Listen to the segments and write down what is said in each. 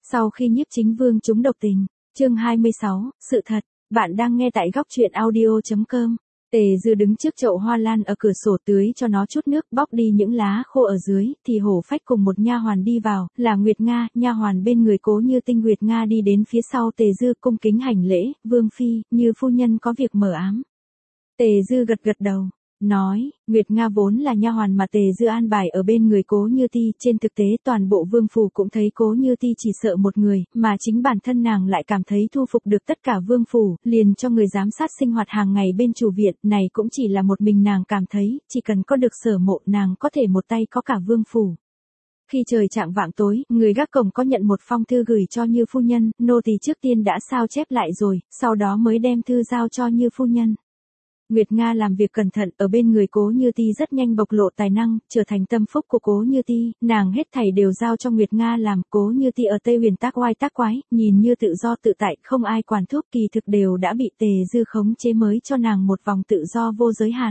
Sau khi Nhiếp Chính Vương trúng độc tình, chương 26, sự thật, bạn đang nghe tại góc truyện audio.com. Tề Dư đứng trước chậu hoa lan ở cửa sổ tưới cho nó chút nước, bóc đi những lá khô ở dưới, thì Hổ Phách cùng một nha hoàn đi vào, là Nguyệt Nga, nha hoàn bên người Cố Như Tinh. Nguyệt Nga đi đến phía sau Tề Dư cung kính hành lễ, "Vương phi, Như phu nhân có việc mờ ám." Tề Dư gật gật đầu, nói, Nguyệt Nga vốn là nha hoàn mà Tề Dư an bài ở bên người Cố Như Ti, trên thực tế toàn bộ vương phủ cũng thấy Cố Như Ti chỉ sợ một người, mà chính bản thân nàng lại cảm thấy thu phục được tất cả vương phủ, liền cho người giám sát sinh hoạt hàng ngày bên chủ viện, này cũng chỉ là một mình nàng cảm thấy, chỉ cần có được Sở Mộ nàng có thể một tay có cả vương phủ. Khi trời chạng vạng tối, người gác cổng có nhận một phong thư gửi cho Như phu nhân, nô tỳ trước tiên đã sao chép lại rồi, sau đó mới đem thư giao cho Như phu nhân. Nguyệt Nga làm việc cẩn thận, ở bên người Cố Như Ti rất nhanh bộc lộ tài năng, trở thành tâm phúc của Cố Như Ti, nàng hết thảy đều giao cho Nguyệt Nga làm. Cố Như Ti ở Tây Huyền tác oai tác quái, nhìn như tự do tự tại, không ai quản thúc, kỳ thực đều đã bị Tề Dư khống chế mới cho nàng một vòng tự do vô giới hạn.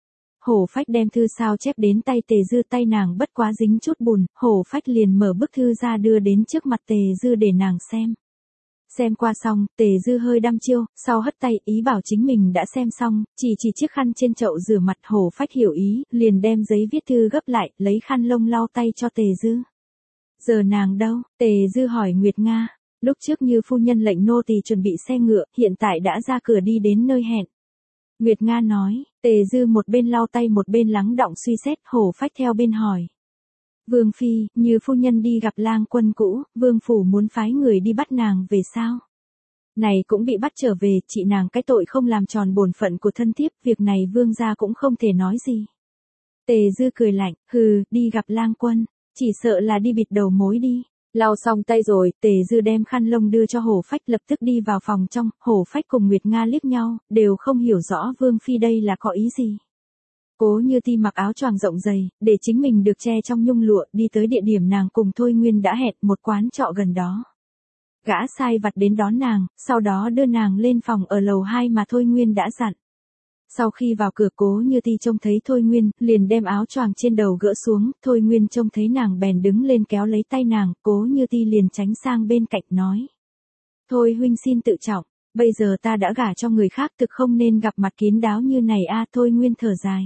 Hổ Phách đem thư sao chép đến tay Tề Dư, tay nàng bất quá dính chút bùn, Hổ Phách liền mở bức thư ra đưa đến trước mặt Tề Dư để nàng xem. Xem qua xong, Tề Dư hơi đăm chiêu, sau hất tay, ý bảo chính mình đã xem xong, chỉ chiếc khăn trên chậu rửa mặt. Hổ Phách hiểu ý, liền đem giấy viết thư gấp lại, lấy khăn lông lau tay cho Tề Dư. Giờ nàng đâu? Tề Dư hỏi Nguyệt Nga. Lúc trước Như phu nhân lệnh nô tỳ chuẩn bị xe ngựa, hiện tại đã ra cửa đi đến nơi hẹn. Nguyệt Nga nói. Tề Dư một bên lau tay một bên lắng đọng suy xét. Hổ Phách theo bên hỏi. Vương phi, Như phu nhân đi gặp lang quân cũ, vương phủ muốn phái người đi bắt nàng về sao? Này cũng bị bắt trở về, chị nàng cái tội không làm tròn bổn phận của thân thiếp, việc này vương gia cũng không thể nói gì. Tề Dư cười lạnh, hừ, đi gặp lang quân, chỉ sợ là đi bịt đầu mối đi. Lau xong tay rồi, Tề Dư đem khăn lông đưa cho Hổ Phách, lập tức đi vào phòng trong. Hổ Phách cùng Nguyệt Nga liếc nhau, đều không hiểu rõ vương phi đây là có ý gì. Cố Như Ti mặc áo choàng rộng dày, để chính mình được che trong nhung lụa, đi tới địa điểm nàng cùng Thôi Nguyên đã hẹn, một quán trọ gần đó. Gã sai vặt đến đón nàng, sau đó đưa nàng lên phòng ở lầu 2 mà Thôi Nguyên đã dặn. Sau khi vào cửa, Cố Như Ti trông thấy Thôi Nguyên, liền đem áo choàng trên đầu gỡ xuống. Thôi Nguyên trông thấy nàng bèn đứng lên kéo lấy tay nàng, Cố Như Ti liền tránh sang bên cạnh nói. Thôi huynh xin tự trọng, bây giờ ta đã gả cho người khác, thực không nên gặp mặt kín đáo như này a. Thôi Nguyên thở dài.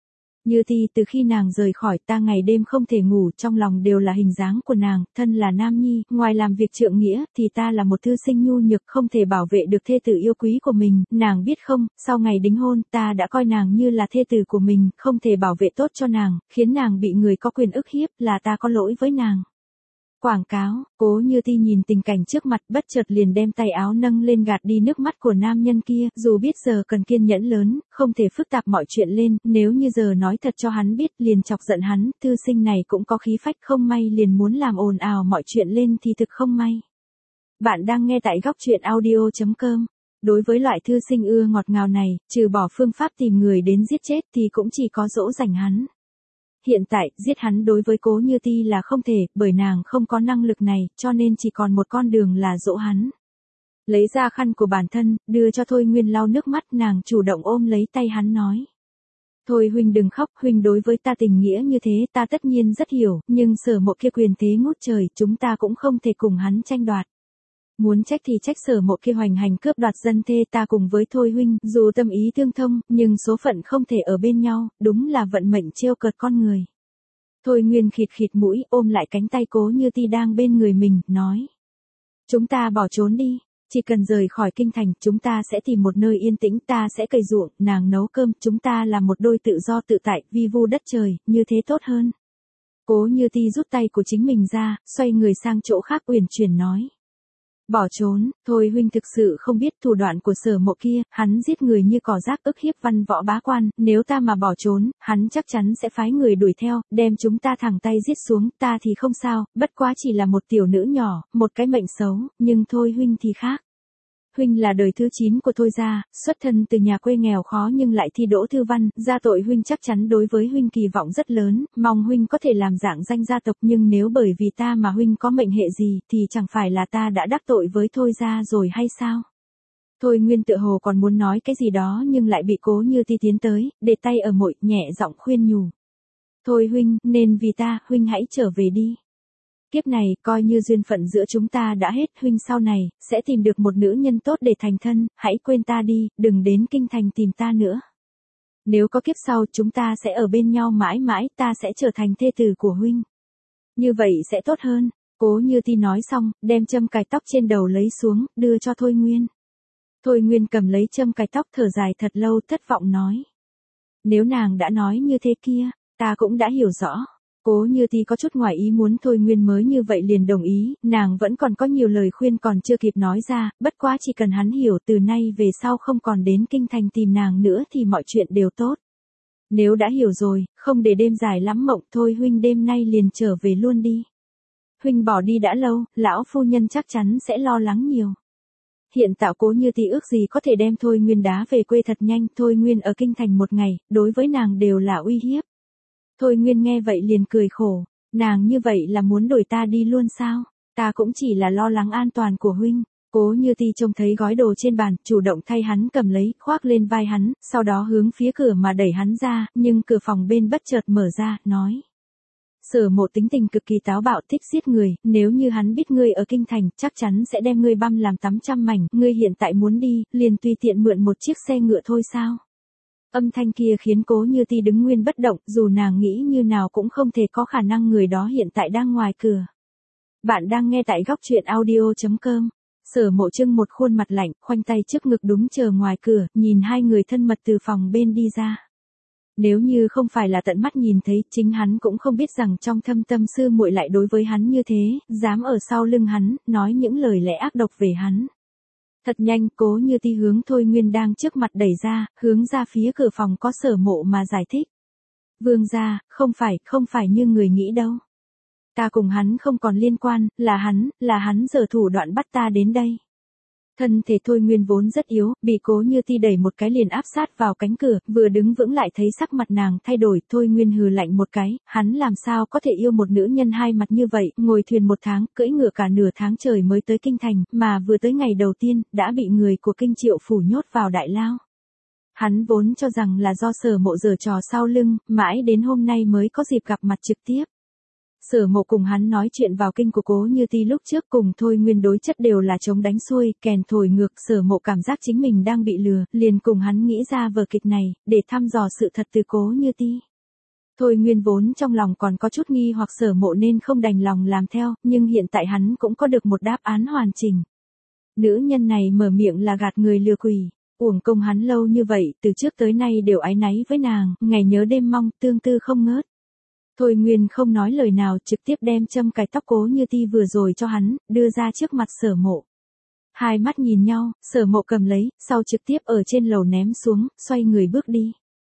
Như Ti, từ khi nàng rời khỏi ta ngày đêm không thể ngủ, trong lòng đều là hình dáng của nàng, thân là nam nhi, ngoài làm việc trượng nghĩa, thì ta là một thư sinh nhu nhược, không thể bảo vệ được thê tử yêu quý của mình, nàng biết không, sau ngày đính hôn, ta đã coi nàng như là thê tử của mình, không thể bảo vệ tốt cho nàng, khiến nàng bị người có quyền ức hiếp, là ta có lỗi với nàng. Quảng cáo. Cố Như Ti nhìn tình cảnh trước mặt, bất chợt liền đem tay áo nâng lên gạt đi nước mắt của nam nhân kia, dù biết giờ cần kiên nhẫn lớn, không thể phức tạp mọi chuyện lên, nếu như giờ nói thật cho hắn biết, liền chọc giận hắn, thư sinh này cũng có khí phách, không may liền muốn làm ồn ào mọi chuyện lên thì thực không may. Bạn đang nghe tại góc truyện audio.com. Đối với loại thư sinh ưa ngọt ngào này, trừ bỏ phương pháp tìm người đến giết chết thì cũng chỉ có dỗ dành hắn. Hiện tại, giết hắn đối với Cố Như Ti là không thể, bởi nàng không có năng lực này, cho nên chỉ còn một con đường là dỗ hắn. Lấy ra khăn của bản thân, đưa cho Thôi Nguyên lau nước mắt, nàng chủ động ôm lấy tay hắn nói. Thôi huynh đừng khóc, huynh đối với ta tình nghĩa như thế ta tất nhiên rất hiểu, nhưng Sở Mộ kia quyền thế ngút trời, chúng ta cũng không thể cùng hắn tranh đoạt. Muốn trách thì trách Sở Mộ kia hoành hành cướp đoạt dân thê, ta cùng với Thôi huynh, dù tâm ý tương thông, nhưng số phận không thể ở bên nhau, đúng là vận mệnh trêu cợt con người. Thôi Nguyên khịt khịt mũi, ôm lại cánh tay Cố Như Ti đang bên người mình, nói. Chúng ta bỏ trốn đi, chỉ cần rời khỏi kinh thành, chúng ta sẽ tìm một nơi yên tĩnh, ta sẽ cày ruộng, nàng nấu cơm, chúng ta là một đôi tự do tự tại, vi vu đất trời, như thế tốt hơn. Cố Như Ti rút tay của chính mình ra, xoay người sang chỗ khác uyển chuyển nói. Bỏ trốn, Thôi huynh thực sự không biết thủ đoạn của Sở Mộ kia, hắn giết người như cỏ rác, ức hiếp văn võ bá quan, nếu ta mà bỏ trốn, hắn chắc chắn sẽ phái người đuổi theo, đem chúng ta thẳng tay giết xuống, ta thì không sao, bất quá chỉ là một tiểu nữ nhỏ, một cái mệnh xấu, nhưng Thôi huynh thì khác. Huynh là đời thứ 9 của Thôi gia, xuất thân từ nhà quê nghèo khó nhưng lại thi đỗ thư văn, gia tội huynh chắc chắn đối với huynh kỳ vọng rất lớn, mong huynh có thể làm dạng danh gia tộc, nhưng nếu bởi vì ta mà huynh có mệnh hệ gì thì chẳng phải là ta đã đắc tội với Thôi gia rồi hay sao? Thôi Nguyên tựa hồ còn muốn nói cái gì đó nhưng lại bị Cố Như Ti tiến tới, để tay ở mội, nhẹ giọng khuyên nhủ. Thôi huynh, nên vì ta, huynh hãy trở về đi. kiếp này coi như duyên phận giữa chúng ta đã hết, huynh sau này sẽ tìm được một nữ nhân tốt để thành thân, hãy quên ta đi, đừng đến kinh thành tìm ta nữa. Nếu có kiếp sau chúng ta sẽ ở bên nhau mãi mãi, ta sẽ trở thành thê tử của huynh. Như vậy sẽ tốt hơn. Cố Như Ti nói xong, đem châm cài tóc trên đầu lấy xuống, đưa cho Thôi Nguyên. Thôi Nguyên cầm lấy châm cài tóc thở dài thật lâu, thất vọng nói. Nếu nàng đã nói như thế kia, ta cũng đã hiểu rõ. Cố Như Ti có chút ngoài ý muốn Thôi Nguyên mới như vậy liền đồng ý, nàng vẫn còn có nhiều lời khuyên còn chưa kịp nói ra, bất quá chỉ cần hắn hiểu từ nay về sau không còn đến kinh thành tìm nàng nữa thì mọi chuyện đều tốt. Nếu đã hiểu rồi, không để đêm dài lắm mộng, thôi huynh đêm nay liền trở về luôn đi. Huynh bỏ đi đã lâu, lão phu nhân chắc chắn sẽ lo lắng nhiều. Hiện tại Cố Như Ti ước gì có thể đem Thôi Nguyên đá về quê thật nhanh, Thôi Nguyên ở kinh thành một ngày, đối với nàng đều là uy hiếp. Thôi Nguyên nghe vậy liền cười khổ, nàng như vậy là muốn đuổi ta đi luôn sao? Ta cũng chỉ là lo lắng an toàn của huynh. Cố Như Ti trông thấy gói đồ trên bàn, chủ động thay hắn cầm lấy, khoác lên vai hắn, sau đó hướng phía cửa mà đẩy hắn ra, nhưng cửa phòng bên bất chợt mở ra, nói. Sở Mộ tính tình cực kỳ táo bạo, thích giết người, nếu như hắn biết ngươi ở kinh thành, chắc chắn sẽ đem ngươi băm làm 800 mảnh, ngươi hiện tại muốn đi, liền tùy tiện mượn một chiếc xe ngựa thôi sao? Âm thanh kia khiến Cố Như Ti đứng nguyên bất động, dù nàng nghĩ như nào cũng không thể có khả năng người đó hiện tại đang ngoài cửa. Bạn đang nghe tại góc truyện audio.com. Sở Mộ trưng một khuôn mặt lạnh, khoanh tay trước ngực đúng chờ ngoài cửa, nhìn hai người thân mật từ phòng bên đi ra. Nếu như không phải là tận mắt nhìn thấy, chính hắn cũng không biết rằng trong thâm tâm sư muội lại đối với hắn như thế, dám ở sau lưng hắn, nói những lời lẽ ác độc về hắn. Thật nhanh, Cố Như Ti hướng Thôi Nguyên đang trước mặt đẩy ra, hướng ra phía cửa phòng có Sở Mộ mà giải thích. Vương gia, không phải như người nghĩ đâu. Ta cùng hắn không còn liên quan, là hắn giở thủ đoạn bắt ta đến đây. Thân thể Thôi Nguyên vốn rất yếu, bị Cố Như Ti đẩy một cái liền áp sát vào cánh cửa, vừa đứng vững lại thấy sắc mặt nàng thay đổi, Thôi Nguyên hừ lạnh một cái, hắn làm sao có thể yêu một nữ nhân hai mặt như vậy, ngồi thuyền 1 tháng, cưỡi ngựa cả nửa tháng trời mới tới kinh thành, mà vừa tới ngày đầu tiên, đã bị người của Kinh Triệu phủ nhốt vào đại lao. Hắn vốn cho rằng là do Sở Mộ giở trò sau lưng, mãi đến hôm nay mới có dịp gặp mặt trực tiếp. Sở Mộ cùng hắn nói chuyện vào kinh của Cố Như Ti lúc trước cùng Thôi Nguyên đối chất đều là chống đánh xuôi, kèn thổi ngược, Sở Mộ cảm giác chính mình đang bị lừa, liền cùng hắn nghĩ ra vở kịch này, để thăm dò sự thật từ Cố Như Ti. Thôi Nguyên vốn trong lòng còn có chút nghi hoặc Sở Mộ nên không đành lòng làm theo, nhưng hiện tại hắn cũng có được một đáp án hoàn chỉnh. Nữ nhân này mở miệng là gạt người lừa quỷ, uổng công hắn lâu như vậy, từ trước tới nay đều áy náy với nàng, ngày nhớ đêm mong, tương tư không ngớt. Thôi Nguyên không nói lời nào, trực tiếp đem châm cài tóc Cố Như Ti vừa rồi cho hắn, đưa ra trước mặt Sở Mộ. Hai mắt nhìn nhau, Sở Mộ cầm lấy, sau trực tiếp ở trên lầu ném xuống, xoay người bước đi.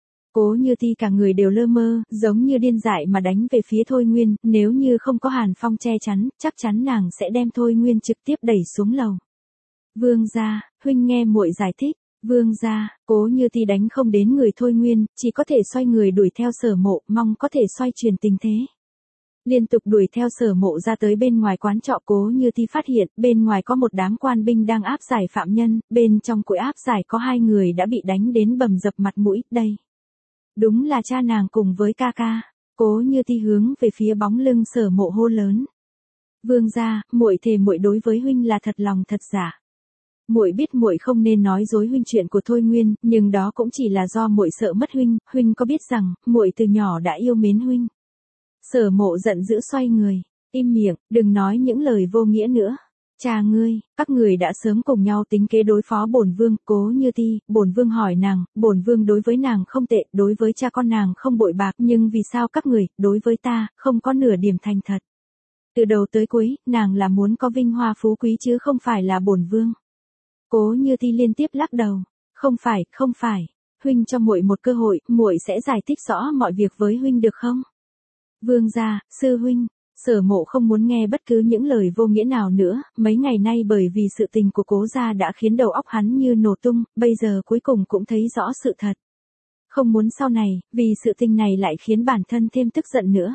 Cố Như Ti cả người đều lơ mơ, giống như điên dại mà đánh về phía Thôi Nguyên, nếu như không có Hàn Phong che chắn, chắc chắn nàng sẽ đem Thôi Nguyên trực tiếp đẩy xuống lầu. Vương gia, huynh nghe muội giải thích. Vương gia, Cố Như Ti đánh không đến người Thôi Nguyên, chỉ có thể xoay người đuổi theo Sở Mộ, mong có thể xoay chuyển tình thế. Liên tục đuổi theo Sở Mộ ra tới bên ngoài quán trọ, Cố Như Ti phát hiện, bên ngoài có một đám quan binh đang áp giải phạm nhân, bên trong cối áp giải có 2 người đã bị đánh đến bầm dập mặt mũi, đây. Đúng là cha nàng cùng với ca ca. Cố Như Ti hướng về phía bóng lưng Sở Mộ hô lớn. Vương gia, muội thề muội đối với huynh là thật lòng thật giả. Muội biết muội không nên nói dối huynh chuyện của Thôi Nguyên, nhưng đó cũng chỉ là do muội sợ mất huynh, huynh có biết rằng, muội từ nhỏ đã yêu mến huynh. Sở Mộ giận dữ xoay người, im miệng, đừng nói những lời vô nghĩa nữa. Cha ngươi, các người đã sớm cùng nhau tính kế đối phó bổn vương. Cố Như Ti, bổn vương hỏi nàng, bổn vương đối với nàng không tệ, đối với cha con nàng không bội bạc, nhưng vì sao các người, đối với ta, không có nửa điểm thành thật. Từ đầu tới cuối, nàng là muốn có vinh hoa phú quý chứ không phải là bổn vương. Cố Như Ti liên tiếp lắc đầu, không phải, huynh cho muội một cơ hội, muội sẽ giải thích rõ mọi việc với huynh được không? Vương gia, sư huynh. Sở Mộ không muốn nghe bất cứ những lời vô nghĩa nào nữa, mấy ngày nay bởi vì sự tình của Cố gia đã khiến đầu óc hắn như nổ tung, bây giờ cuối cùng cũng thấy rõ sự thật. Không muốn sau này, vì sự tình này lại khiến bản thân thêm tức giận nữa.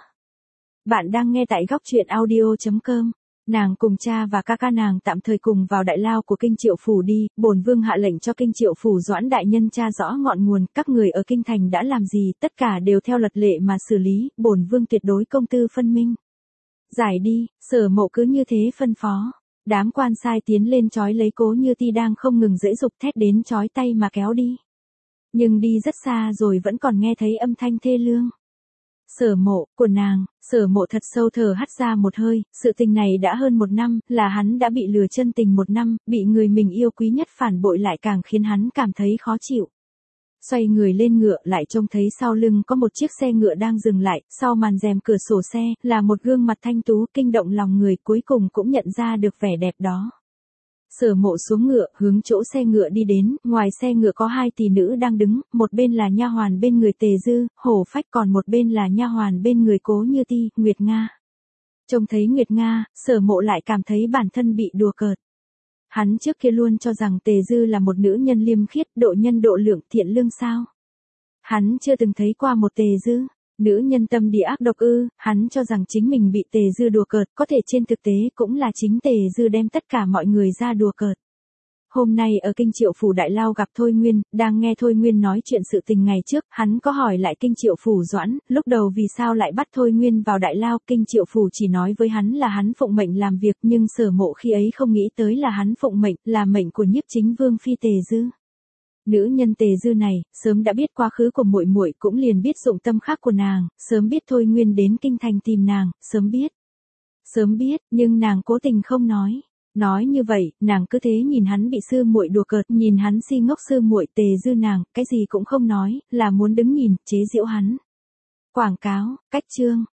Bạn đang nghe tại góc truyện audio.com. Nàng cùng cha và ca ca nàng tạm thời cùng vào đại lao của Kinh Triệu phủ đi, bổn vương hạ lệnh cho Kinh Triệu phủ Doãn đại nhân tra rõ ngọn nguồn, các người ở kinh thành đã làm gì, tất cả đều theo luật lệ mà xử lý, bổn vương tuyệt đối công tư phân minh. Giải đi, Sở Mộ cứ như thế phân phó. Đám quan sai tiến lên trói lấy Cố Như Ti đang không ngừng giãy giụa thét đến trói tay mà kéo đi. Nhưng đi rất xa rồi vẫn còn nghe thấy âm thanh thê lương. Sở Mộ, của nàng. Sở Mộ thật sâu thở hắt ra một hơi, sự tình này đã hơn 1 năm, là hắn đã bị lừa chân tình 1 năm, bị người mình yêu quý nhất phản bội lại càng khiến hắn cảm thấy khó chịu. Xoay người lên ngựa lại trông thấy sau lưng có một chiếc xe ngựa đang dừng lại, sau màn rèm cửa sổ xe, là một gương mặt thanh tú kinh động lòng người, cuối cùng cũng nhận ra được vẻ đẹp đó. Sở Mộ xuống ngựa, hướng chỗ xe ngựa đi đến, ngoài xe ngựa có 2 tỷ nữ đang đứng, một bên là nha hoàn bên người Tề Dư, Hổ Phách, còn một bên là nha hoàn bên người Cố Như Ti, Nguyệt Nga. Trông thấy Nguyệt Nga, Sở Mộ lại cảm thấy bản thân bị đùa cợt. Hắn trước kia luôn cho rằng Tề Dư là một nữ nhân liêm khiết, độ nhân độ lượng, thiện lương sao. Hắn chưa từng thấy qua một Tề Dư, nữ nhân tâm địa ác độc ư, hắn cho rằng chính mình bị Tề Dư đùa cợt, có thể trên thực tế cũng là chính Tề Dư đem tất cả mọi người ra đùa cợt. Hôm nay ở Kinh Triệu Phủ Đại Lao gặp Thôi Nguyên, đang nghe Thôi Nguyên nói chuyện sự tình ngày trước, hắn có hỏi lại Kinh Triệu Phủ Doãn, lúc đầu vì sao lại bắt Thôi Nguyên vào Đại Lao, Kinh Triệu Phủ chỉ nói với hắn là hắn phụng mệnh làm việc, nhưng Sở Mộ khi ấy không nghĩ tới là hắn phụng mệnh, là mệnh của Nhiếp Chính Vương phi Tề Dư. Nữ nhân Tề Dư này, sớm đã biết quá khứ của muội muội, cũng liền biết dụng tâm khác của nàng, sớm biết Thôi Nguyên đến kinh thành tìm nàng, sớm biết, nhưng nàng cố tình không nói. Nói như vậy, nàng cứ thế nhìn hắn bị sư muội đùa cợt, nhìn hắn si ngốc sư muội. Tề Dư nàng, cái gì cũng không nói, là muốn đứng nhìn, chế giễu hắn. Quảng cáo, cách chương.